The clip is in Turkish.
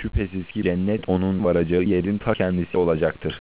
Şüphesiz ki cennet onun varacağı yerin ta kendisi olacaktır.